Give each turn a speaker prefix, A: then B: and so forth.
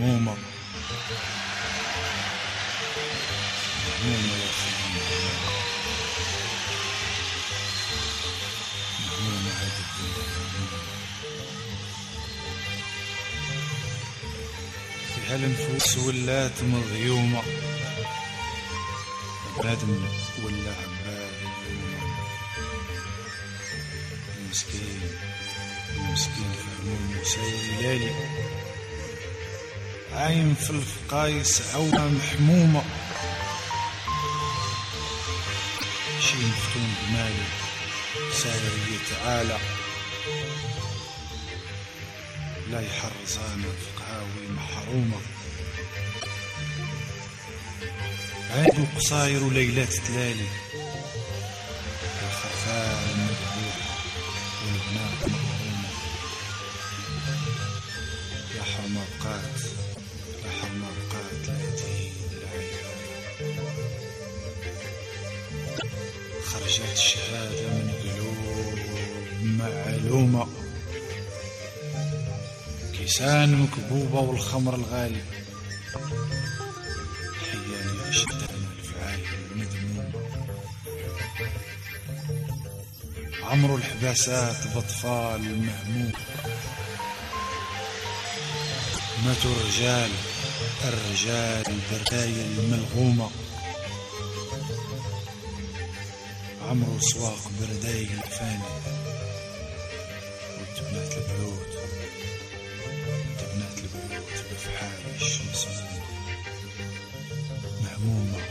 A: مهمومة مهمومة يا أخي مهمومة هذه الدنيا فيها النفوس ولات مغيومة بنادم ولا عباد اللومة المسكين فهموم مساوي ليالي عايم في الفقايس عومة محمومة شي مفتون بمالي ساير يتعالى لا يحرزانا فقهاوي محرومة عيد قصاير وليلات تلالي الخرفان مذبوحة والبنات مغرومة يا حماقات لا تهين العين خرجت الشهادة من قلوب معلومة كيسان مكبوبة والخمر الغالي حياني أشدان الفعايل المذمومة عمرو الحباسات بأطفال مهمومة ماتوا الرجال بالرايل الملغومة عمرو سواق بردايل فاني وتبنات البيوت بفحايش مسمومة مهمومة